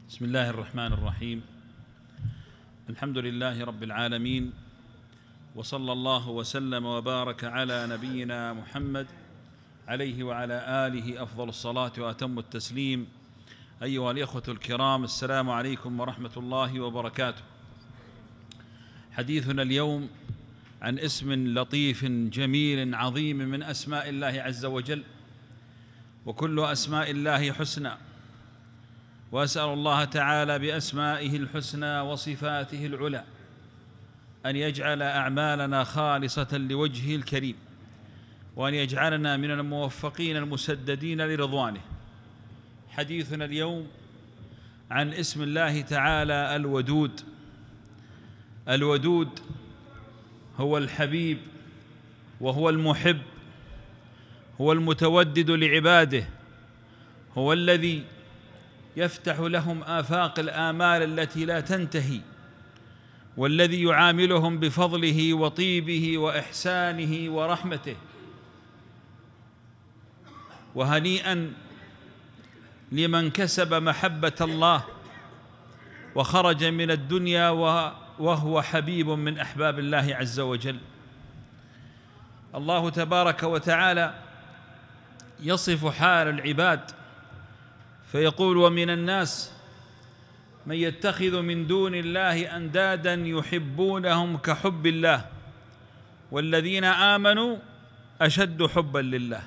بسم الله الرحمن الرحيم. الحمد لله رب العالمين، وصلى الله وسلم وبارك على نبينا محمد عليه وعلى آله أفضل الصلاة وأتم التسليم. أيها الإخوة الكرام، السلام عليكم ورحمة الله وبركاته. حديثنا اليوم عن اسم لطيف جميل عظيم من أسماء الله عز وجل، وكل أسماء الله حسنى، وأسأل الله تعالى بأسمائه الحسنى وصفاته العلى أن يجعل أعمالنا خالصة لوجهه الكريم، وأن يجعلنا من الموفقين المسددين لرضوانه. حديثنا اليوم عن اسم الله تعالى الودود. الودود هو الحبيب، وهو المحب، هو المتودد لعباده، هو الذي يفتح لهم آفاق الآمال التي لا تنتهي، والذي يعاملهم بفضله وطيبه وإحسانه ورحمته. وهنيئا لمن كسب محبة الله وخرج من الدنيا وهو حبيب من أحباب الله عز وجل. الله تبارك وتعالى يصف حال العباد فيقول: ومن الناس من يتخذ من دون الله أندادا يحبونهم كحب الله والذين آمنوا أشد حبا لله.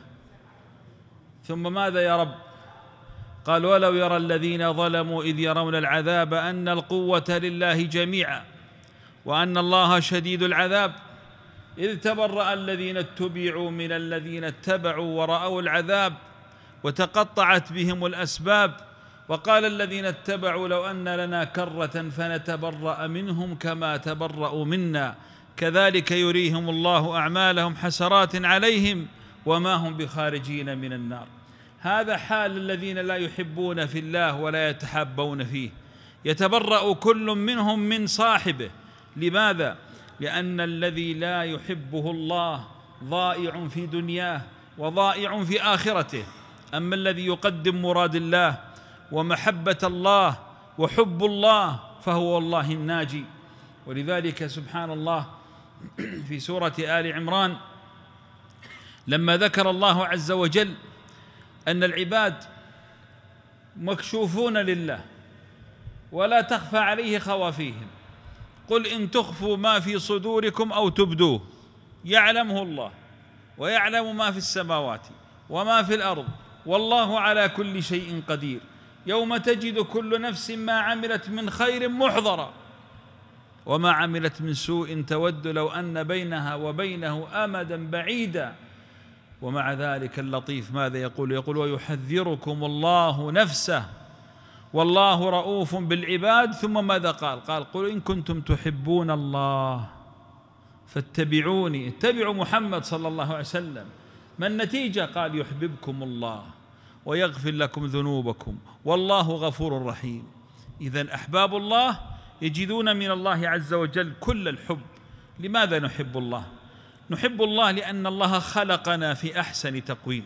ثم ماذا يا رب؟ قال: ولو يرى الذين ظلموا إذ يرون العذاب أن القوة لله جميعا وأن الله شديد العذاب إذ تبرأ الذين اتبعوا من الذين اتبعوا ورأوا العذاب وتقطعت بهم الأسباب وقال الذين اتبعوا لو أن لنا كرة فنتبرأ منهم كما تبرأوا منا كذلك يريهم الله أعمالهم حسرات عليهم وما هم بخارجين من النار. هذا حال الذين لا يحبون في الله ولا يتحابون فيه، يتبرأ كل منهم من صاحبه. لماذا؟ لأن الذي لا يحبه الله ضائع في دنياه وضائع في آخرته، أما الذي يقدم مراد الله ومحبة الله وحب الله فهو والله الناجي. ولذلك سبحان الله في سورة آل عمران لما ذكر الله عز وجل أن العباد مكشوفون لله ولا تخفى عليه خوافيهم، قل إن تخفوا ما في صدوركم أو تبدوه يعلمه الله ويعلم ما في السماوات وما في الأرض والله على كل شيء قدير. يوم تجد كل نفس ما عملت من خير محضرا وما عملت من سوء تود لو أن بينها وبينه أمدا بعيدا. ومع ذلك اللطيف ماذا يقول؟ يقول: ويحذركم الله نفسه والله رؤوف بالعباد. ثم ماذا قال؟ قال: قل إن كنتم تحبون الله فاتبعوني، اتبعوا محمد صلى الله عليه وسلم. ما النتيجة؟ قال: يحببكم الله ويغفر لكم ذنوبكم والله غفور رحيم. إذن أحباب الله يجدون من الله عز وجل كل الحب. لماذا نحب الله؟ نحب الله لأن الله خلقنا في أحسن تقويم،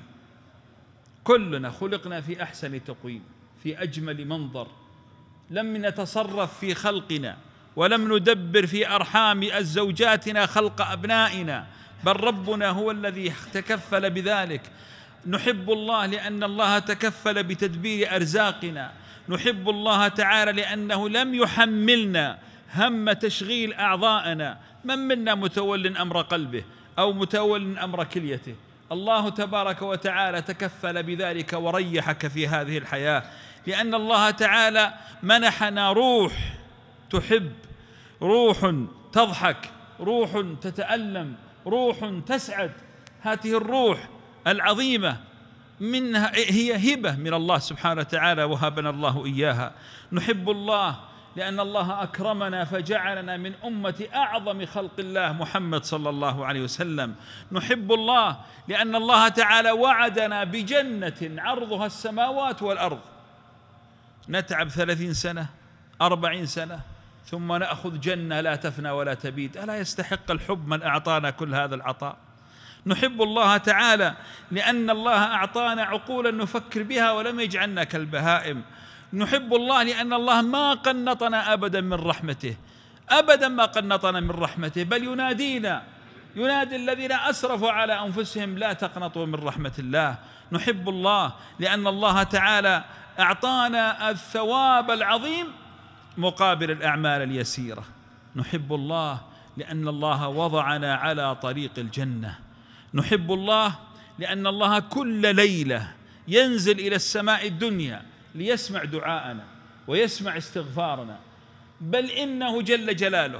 كلنا خلقنا في أحسن تقويم، في أجمل منظر. لم نتصرف في خلقنا ولم ندبر في أرحام زوجاتنا خلق أبنائنا، بل ربنا هو الذي تكفل بذلك. نحب الله لأن الله تكفل بتدبير أرزاقنا. نحب الله تعالى لأنه لم يحملنا هم تشغيل أعضائنا. من منا متول أمر قلبه أو متول أمر كليته؟ الله تبارك وتعالى تكفل بذلك وريحك في هذه الحياة، لأن الله تعالى منحنا روح تحب، روح تضحك، روح تتألم، روح تسعد. هذه الروح العظيمة منها هي هبة من الله سبحانه وتعالى وهبنا الله إياها. نحب الله لأن الله أكرمنا فجعلنا من أمة أعظم خلق الله محمد صلى الله عليه وسلم. نحب الله لأن الله تعالى وعدنا بجنة عرضها السماوات والأرض، نتعب 30 سنة 40 سنة ثم نأخذ جنة لا تفنى ولا تبيد. ألا يستحق الحب من أعطانا كل هذا العطاء؟ نحب الله تعالى لأن الله أعطانا عقولا نفكر بها ولم يجعلنا كالبهائم. نحب الله لأن الله ما قنطنا أبدا من رحمته، أبدا ما قنطنا من رحمته، بل ينادينا، ينادي الذين أسرفوا على أنفسهم لا تقنطوا من رحمة الله. نحب الله لأن الله تعالى أعطانا الثواب العظيم مقابل الأعمال اليسيرة. نحب الله لأن الله وضعنا على طريق الجنة. نحب الله لأن الله كل ليلة ينزل إلى السماء الدنيا ليسمع دعاءنا ويسمع استغفارنا، بل إنه جل جلاله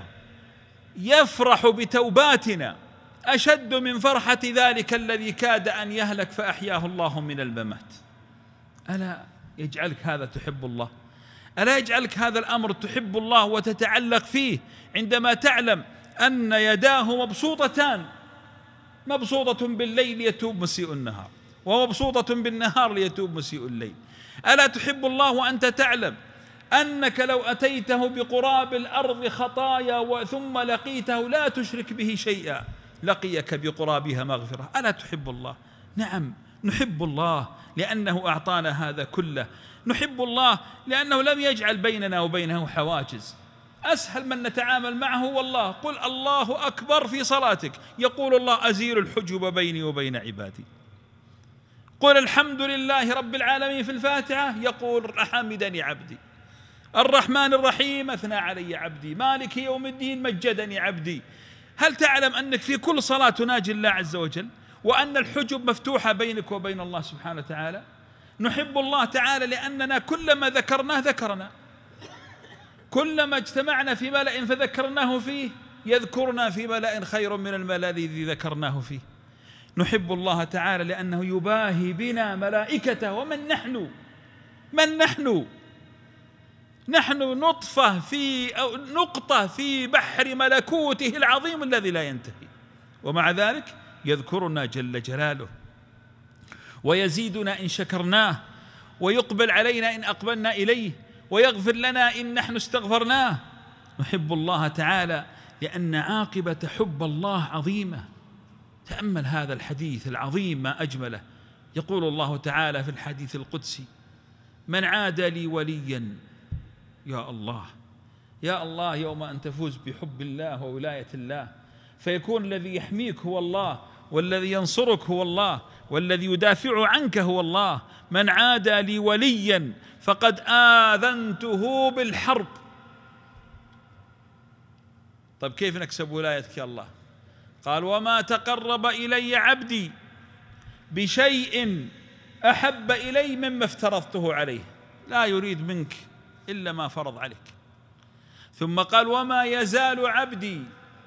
يفرح بتوباتنا أشد من فرحة ذلك الذي كاد أن يهلك فأحياه الله من الممات. ألا يجعلك هذا تحب الله؟ ألا يجعلك هذا الأمر تحب الله وتتعلق فيه عندما تعلم أن يداه مبسوطتان، مبسوطة بالليل ليتوب مسيء النهار، ومبسوطة بالنهار ليتوب مسيء الليل. ألا تحب الله وأنت تعلم أنك لو أتيته بقراب الأرض خطايا ثم لقيته لا تشرك به شيئا لقيك بقرابها مغفرة؟ ألا تحب الله؟ نعم نحب الله لأنه أعطانا هذا كله. نحب الله لأنه لم يجعل بيننا وبينه حواجز. أسهل من نتعامل معه والله، قل الله أكبر في صلاتك يقول الله أزيل الحجب بيني وبين عبادي. قل الحمد لله رب العالمين في الفاتحة يقول حمدني عبدي. الرحمن الرحيم أثنى علي عبدي. مالك يوم الدين مجدني عبدي. هل تعلم أنك في كل صلاة تناجي الله عز وجل وأن الحجب مفتوحة بينك وبين الله سبحانه وتعالى؟ نحب الله تعالى لأننا كلما ذكرناه ذكرنا، كلما اجتمعنا في ملأ فذكرناه فيه يذكرنا في ملأ خير من الملأ الذي ذكرناه فيه. نحب الله تعالى لأنه يباهي بنا ملائكته. ومن نحن؟ من نحن؟ نحن نطفة في أو نقطة في بحر ملكوته العظيم الذي لا ينتهي، ومع ذلك يذكرنا جل جلاله ويزيدنا إن شكرناه، ويقبل علينا إن أقبلنا إليه، ويغفر لنا إن نحن استغفرناه. نحب الله تعالى لأن عاقبة حب الله عظيمة. تأمل هذا الحديث العظيم ما أجمله. يقول الله تعالى في الحديث القدسي: من عاد لي وليا، يا الله يا الله، يوم أن تفوز بحب الله وولاية الله فيكون الذي يحميك هو الله، والذي ينصرك هو الله، والذي يدافع عنك هو الله. من عاد لي وليا فقد آذنته بالحرب. طيب كيف نكسب ولايتك يا الله؟ قال: وما تقرب إلي عبدي بشيء أحب إلي مما افترضته عليه، لا يريد منك إلا ما فرض عليك. ثم قال: وما يزال عبدي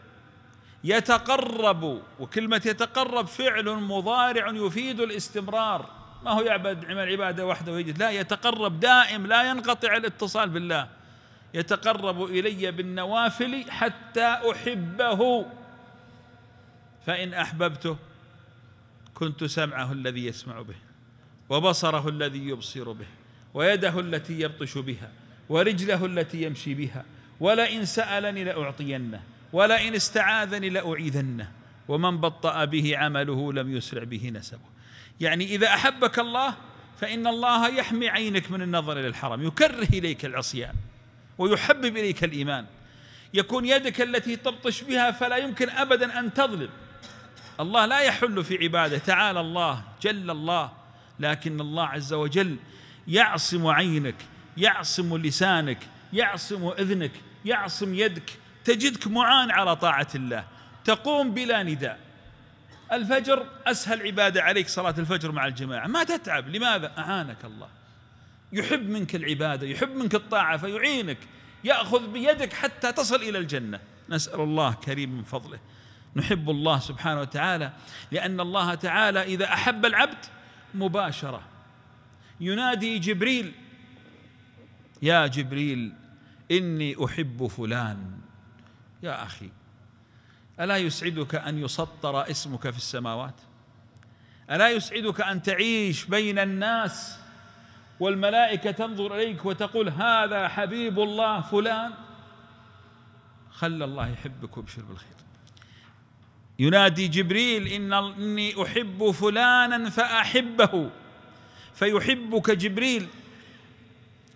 يتقرب، وكلمة يتقرب فعل مضارع يفيد الاستمرار، ما هو يعبد عمل عبادة واحدة ويجد، لا، يتقرب دائم لا ينقطع الاتصال بالله. يتقرب إلي بالنوافل حتى أحبه، فإن أحببته كنت سمعه الذي يسمع به، وبصره الذي يبصر به، ويده التي يبطش بها، ورجله التي يمشي بها، ولئن سألني لأعطينه، ولئن استعاذني لأعيذنه، ومن بطأ به عمله لم يسرع به نسبه. يعني إذا أحبك الله فإن الله يحمي عينك من النظر إلى الحرام، يكره إليك العصيان ويحبب إليك الإيمان. يكون يدك التي تبطش بها فلا يمكن أبدا أن تظلم. الله لا يحل في عباده، تعالى الله جل الله، لكن الله عز وجل يعصم عينك، يعصم لسانك، يعصم إذنك، يعصم يدك. تجدك معان على طاعة الله، تقوم بلا نداء. الفجر أسهل عبادة عليك صلاة الفجر مع الجماعة، ما تتعب. لماذا؟ أعانك الله، يحب منك العبادة، يحب منك الطاعة، فيعينك، يأخذ بيدك حتى تصل إلى الجنة. نسأل الله كريم من فضله. نحب الله سبحانه وتعالى لأن الله تعالى إذا أحب العبد مباشرة ينادي جبريل: يا جبريل إني أحب فلان. يا أخي، ألا يسعدك أن يسطر اسمك في السماوات؟ ألا يسعدك أن تعيش بين الناس والملائكة تنظر إليك وتقول هذا حبيب الله فلان؟ خلى الله يحبك وابشر بالخير. ينادي جبريل: إني أحب فلانا فأحبه، فيحبك جبريل.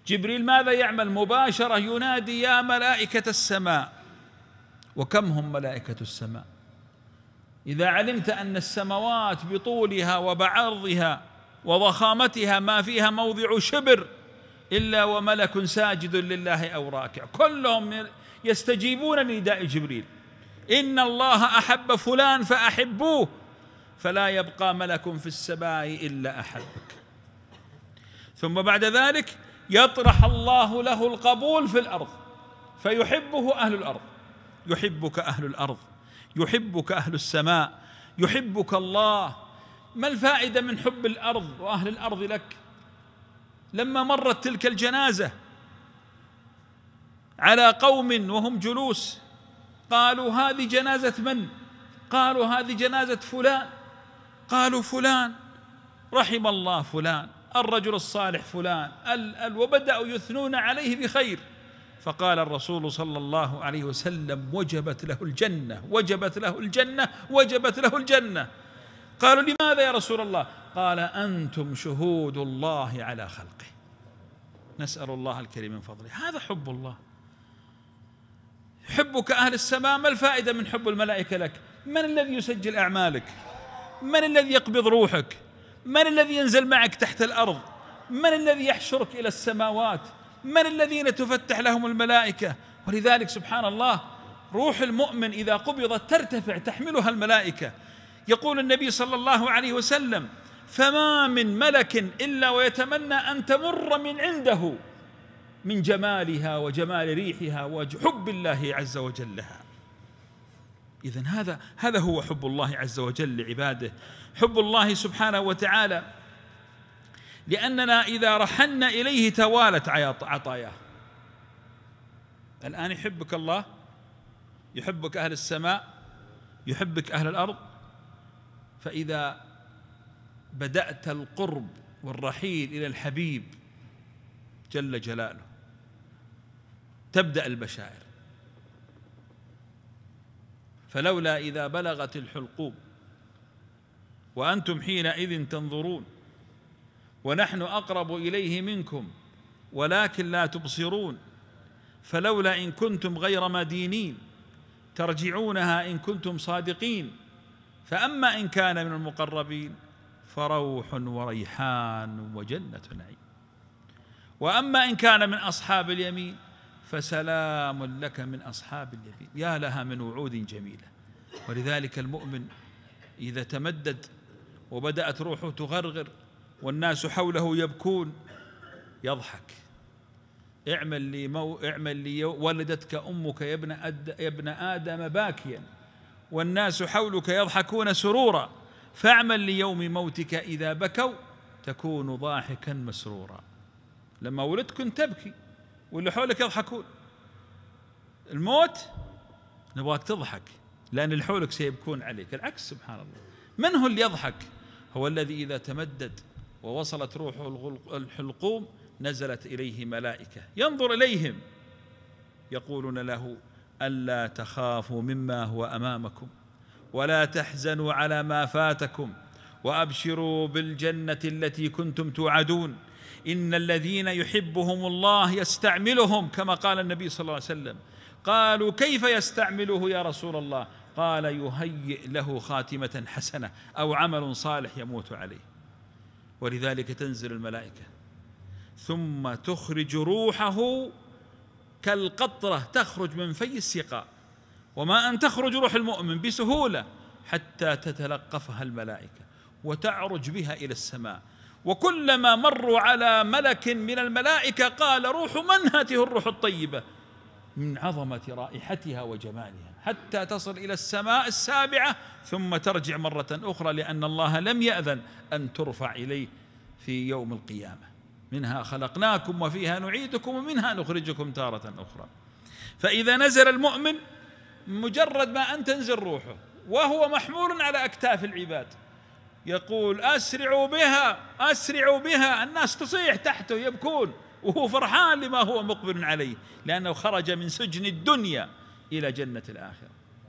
جبريل ماذا يعمل؟ مباشرة ينادي يا ملائكة السماء. وكم هم ملائكة السماء؟ إذا علمت أن السماوات بطولها وبعرضها وضخامتها ما فيها موضع شبر إلا وملك ساجد لله أو راكع، كلهم يستجيبون لنداء جبريل: إن الله أحب فلان فأحبوه، فلا يبقى ملك في السماء إلا أحبك. ثم بعد ذلك يطرح الله له القبول في الأرض فيحبه أهل الأرض. يحبك أهل الأرض، يحبك أهل السماء، يحبك الله. ما الفائدة من حب الأرض وأهل الأرض لك؟ لما مرت تلك الجنازة على قوم وهم جلوس قالوا: هذه جنازة من؟ قالوا: هذه جنازة فلان. قالوا: فلان، رحم الله فلان، الرجل الصالح فلان، وبدأوا يثنون عليه بخير. فقال الرسول صلى الله عليه وسلم: وجبت له الجنة، وجبت له الجنة، وجبت له الجنة. قالوا: لماذا يا رسول الله؟ قال: أنتم شهود الله على خلقه. نسأل الله الكريم من فضله. هذا حب الله. حبك أهل السماء. ما الفائدة من حب الملائكة لك؟ من الذي يسجل أعمالك؟ من الذي يقبض روحك؟ من الذي ينزل معك تحت الأرض؟ من الذي يحشرك إلى السماوات؟ من الذين تفتح لهم الملائكة؟ ولذلك سبحان الله روح المؤمن إذا قبضت ترتفع تحملها الملائكة. يقول النبي صلى الله عليه وسلم: فما من ملك إلا ويتمنى أن تمر من عنده من جمالها وجمال ريحها وحب الله عز وجل لها. إذن هذا هو حب الله عز وجل لعباده، حب الله سبحانه وتعالى، لأننا إذا رحلنا إليه توالت عطاياه. الآن يحبك الله، يحبك أهل السماء، يحبك أهل الأرض. فإذا بدأت القرب والرحيل إلى الحبيب جل جلاله تبدأ البشائر. فلولا إذا بلغت الحلقوم وأنتم حينئذ تنظرون ونحن أقرب إليه منكم ولكن لا تبصرون، فلولا إن كنتم غير مدينين ترجعونها إن كنتم صادقين، فأما إن كان من المقربين فروح وريحان وجنة نعيم، وأما إن كان من أصحاب اليمين فسلام لك من أصحاب اليمين. يا لها من وعود جميلة. ولذلك المؤمن إذا تمدد وبدأت روحه تغرغر والناس حوله يبكون يضحك: اعمل لي ولدتك أمك يا ابن آدم باكيا والناس حولك يضحكون سرورا، فاعمل ليوم موتك إذا بكوا تكون ضاحكا مسرورا. لما ولدت كنت تبكي واللي حولك يضحكون. الموت نبغاك تضحك لأن اللي حولك سيبكون عليك. العكس سبحان الله. من هو اللي يضحك؟ هو الذي إذا تمدد ووصلت روحه الحلقوم نزلت إليه ملائكة ينظر إليهم يقولون له: ألا تخافوا مما هو أمامكم ولا تحزنوا على ما فاتكم وأبشروا بالجنة التي كنتم توعدون، إن الذين يحبهم الله يستعملهم كما قال النبي صلى الله عليه وسلم. قالوا: كيف يستعمله يا رسول الله؟ قال: يهيئ له خاتمة حسنة أو عمل صالح يموت عليه. ولذلك تنزل الملائكة ثم تخرج روحه كالقطرة تخرج من في السقاء، وما أن تخرج روح المؤمن بسهولة حتى تتلقفها الملائكة وتعرج بها إلى السماء. وكلما مروا على ملك من الملائكة قال: روح من هاته الروح الطيبة، من عظمة رائحتها وجمالها، حتى تصل إلى السماء السابعة ثم ترجع مرة أخرى، لأن الله لم يأذن أن ترفع إليه في يوم القيامة. منها خلقناكم وفيها نعيدكم ومنها نخرجكم تارة أخرى. فإذا نزل المؤمن مجرد ما أن تنزل روحه وهو محمول على أكتاف العباد يقول: أسرعوا بها أسرعوا بها. الناس تصيح تحته يبكون وهو فرحان لما هو مقبل عليه، لأنه خرج من سجن الدنيا إلى جنة الآخرة.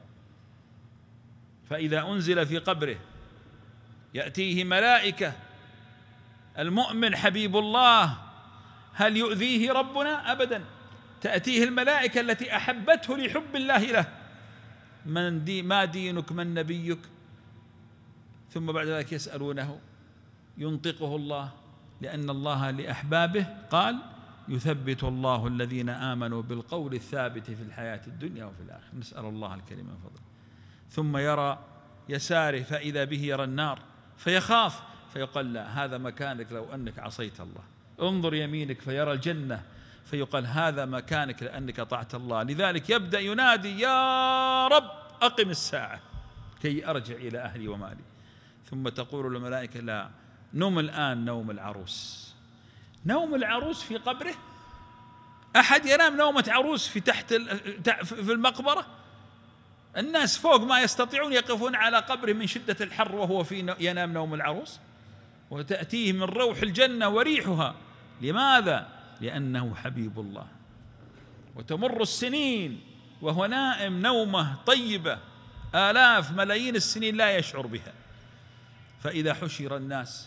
فإذا أنزل في قبره يأتيه ملائكة، المؤمن حبيب الله هل يؤذيه ربنا؟ أبدا. تأتيه الملائكة التي أحبته لحب الله له، ما دينك، من نبيك؟ ثم بعد ذلك يسألونه، ينطقه الله، لأن الله لأحبابه قال: يثبت الله الذين آمنوا بالقول الثابت في الحياة الدنيا وفي الآخرة. نسأل الله الكريم من فضله. ثم يرى يساره فإذا به يرى النار فيخاف، فيقال: لا، هذا مكانك لو أنك عصيت الله. انظر يمينك فيرى الجنة، فيقال: هذا مكانك لأنك أطعت الله. لذلك يبدأ ينادي: يا رب أقم الساعة كي أرجع إلى أهلي ومالي. ثم تقول الملائكة: لا، نم الآن نوم العروس. نوم العروس في قبره؟ أحد ينام نومة عروس في المقبرة؟ الناس فوق ما يستطيعون يقفون على قبره من شدة الحر وهو ينام نوم العروس، وتأتيه من روح الجنة وريحها. لماذا؟ لأنه حبيب الله. وتمر السنين وهو نائم نومة طيبة، آلاف ملايين السنين لا يشعر بها. فإذا حشر الناس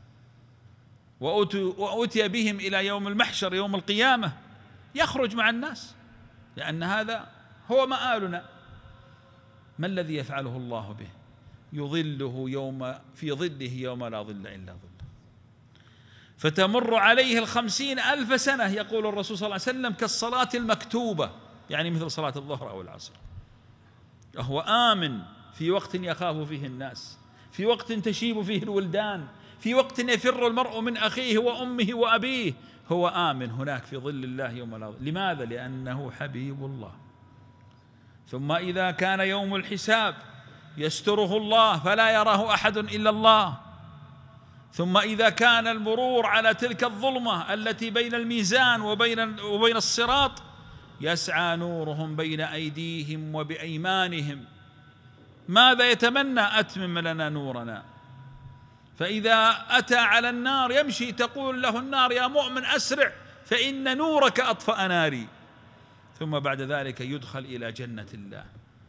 وأتي بهم إلى يوم المحشر يوم القيامة، يخرج مع الناس، لأن هذا هو مآلنا. ما الذي يفعله الله به؟ يظله في ظله يوم لا ظل إلا ظله. فتمر عليه 50,000 سنة، يقول الرسول صلى الله عليه وسلم: كالصلاة المكتوبة، يعني مثل صلاة الظهر أو العصر. وهو آمن في وقت يخاف فيه الناس، في وقت تشيب فيه الولدان، في وقت يفر المرء من أخيه وأمه وأبيه، هو آمن هناك في ظل الله يوم لا ظل. لماذا؟ لأنه حبيب الله. ثم إذا كان يوم الحساب يستره الله فلا يراه أحد إلا الله. ثم إذا كان المرور على تلك الظلمة التي بين الميزان وبين الصراط، يسعى نورهم بين أيديهم وبأيمانهم. ماذا يتمنى؟ أتمم لنا نورنا. فإذا أتى على النار يمشي، تقول له النار: يا مؤمن أسرع فإن نورك أطفأ ناري. ثم بعد ذلك يدخل إلى جنة الله.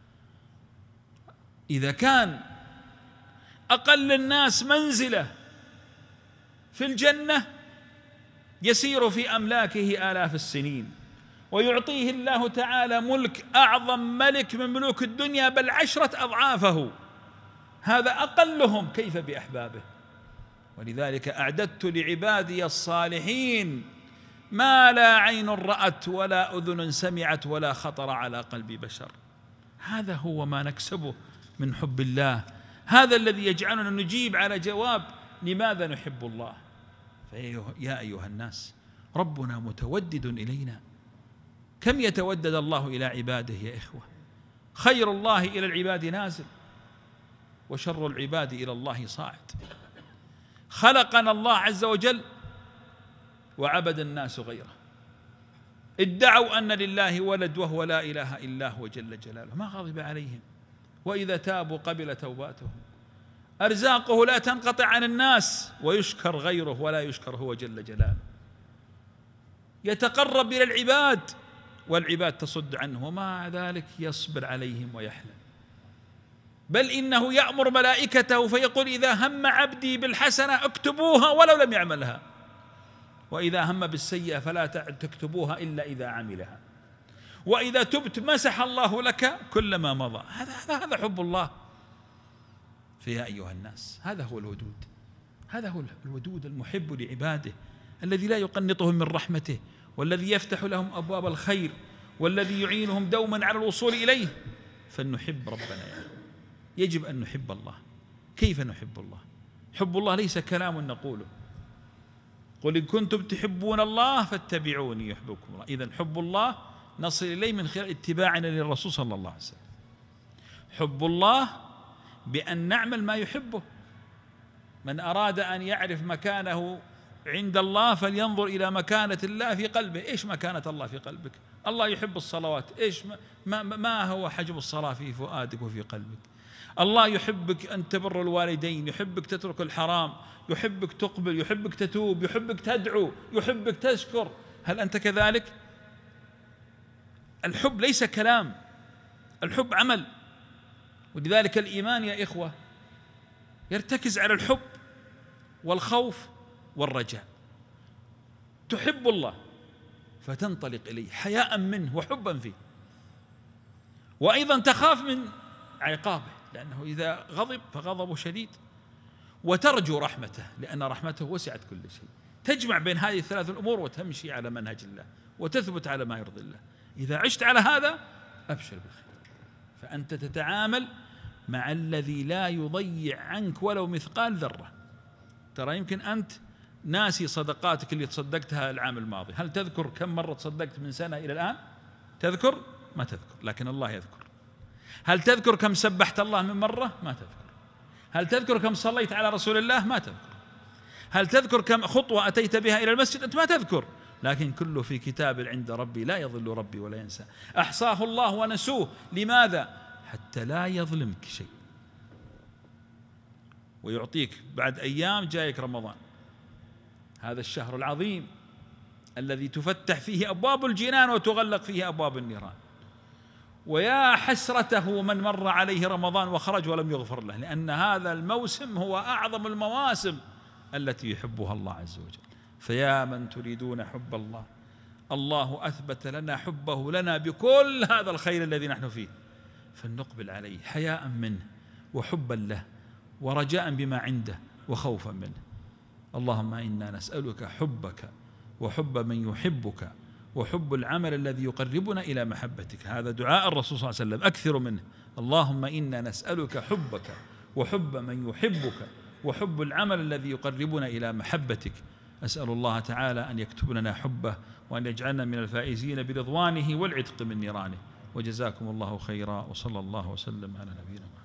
إذا كان أقل الناس منزلة في الجنة يسير في أملاكه آلاف السنين، ويعطيه الله تعالى ملك أعظم ملك من ملوك الدنيا، بل 10 أضعافه، هذا أقلهم، كيف بأحبابه؟ ولذلك أعددت لعبادي الصالحين ما لا عين رأت ولا أذن سمعت ولا خطر على قلب بشر. هذا هو ما نكسبه من حب الله، هذا الذي يجعلنا نجيب على جواب لماذا نحب الله. يا أيها الناس، ربنا متودد إلينا. كم يتودد الله إلى عباده يا إخوة؟ خير الله إلى العباد نازل، وشر العباد إلى الله صاعد. خلقنا الله عز وجل وعبد الناس غيره، ادعوا أن لله ولد وهو لا إله إلا هو جل جلاله، ما غضب عليهم، وإذا تابوا قبل توباتهم. أرزاقه لا تنقطع عن الناس، ويشكر غيره ولا يشكر هو جل جلاله. يتقرب إلى العباد والعباد تصد عنه، ومع ذلك يصبر عليهم ويحلم. بل إنه يأمر ملائكته فيقول: إذا هم عبدي بالحسنة اكتبوها ولو لم يعملها، وإذا هم بالسيئة فلا تكتبوها إلا إذا عملها، وإذا تبت مسح الله لك كل ما مضى. هذا حب الله. فيا أيها الناس، هذا هو الودود، هذا هو الودود المحب لعباده، الذي لا يقنطهم من رحمته، والذي يفتح لهم أبواب الخير، والذي يعينهم دوما على الوصول إليه. فلنحب ربنا يا أخي، يجب أن نحب الله. كيف نحب الله؟ حب الله ليس كلام نقوله. قل إن كنتم تحبون الله فاتبعوني يحببكم الله. إذن حب الله نصل إليه من خلال اتباعنا للرسول صلى الله عليه وسلم. حب الله بأن نعمل ما يحبه. من أراد أن يعرف مكانه عند الله فلينظر إلى مكانة الله في قلبه. إيش مكانة الله في قلبك؟ الله يحب الصلوات، إيش ما هو حجم الصلاة في فؤادك وفي قلبك؟ الله يحبك أن تبر الوالدين، يحبك تترك الحرام، يحبك تقبل، يحبك تتوب، يحبك تدعو، يحبك تشكر. هل أنت كذلك؟ الحب ليس كلام، الحب عمل. ولذلك الإيمان يا إخوة يرتكز على الحب والخوف والرجاء. تحب الله فتنطلق إليه حياء منه وحبا فيه، وأيضا تخاف من عقابه لأنه إذا غضب فغضبه شديد، وترجو رحمته لأن رحمته وسعت كل شيء. تجمع بين هذه الثلاث الأمور وتمشي على منهج الله وتثبت على ما يرضي الله. إذا عشت على هذا أبشر بالخير، فأنت تتعامل مع الذي لا يضيع عنك ولو مثقال ذرة. ترى يمكن أنت ناسي صدقاتك اللي تصدقتها العام الماضي، هل تذكر كم مرة تصدقت من سنة إلى الآن؟ تذكر؟ ما تذكر، لكن الله يذكر. هل تذكر كم سبحت الله من مرة؟ ما تذكر. هل تذكر كم صليت على رسول الله؟ ما تذكر. هل تذكر كم خطوة أتيت بها إلى المسجد؟ أنت ما تذكر، لكن كله في كتاب عند ربي لا يضل ربي ولا ينسى. أحصاه الله ونسوه. لماذا؟ حتى لا يظلمك شيء، ويعطيك بعد أيام جايك رمضان، هذا الشهر العظيم الذي تفتح فيه أبواب الجنان وتغلق فيه أبواب النيران. ويا حسرته من مر عليه رمضان وخرج ولم يغفر له، لأن هذا الموسم هو أعظم المواسم التي يحبها الله عز وجل. فيا من تريدون حب الله، الله أثبت لنا حبه لنا بكل هذا الخير الذي نحن فيه، فلنقبل عليه حياء منه وحبا له ورجاء بما عنده وخوفا منه. اللهم إنا نسألك حبك وحب من يحبك وحب العمل الذي يقربنا إلى محبتك. هذا دعاء الرسول صلى الله عليه وسلم، أكثر منه. اللهم إنا نسألك حبك وحب من يحبك وحب العمل الذي يقربنا إلى محبتك. أسأل الله تعالى أن يكتب لنا حبه وأن يجعلنا من الفائزين برضوانه والعتق من نيرانه. وجزاكم الله خيرا، وصلى الله وسلم على نبينا محمد.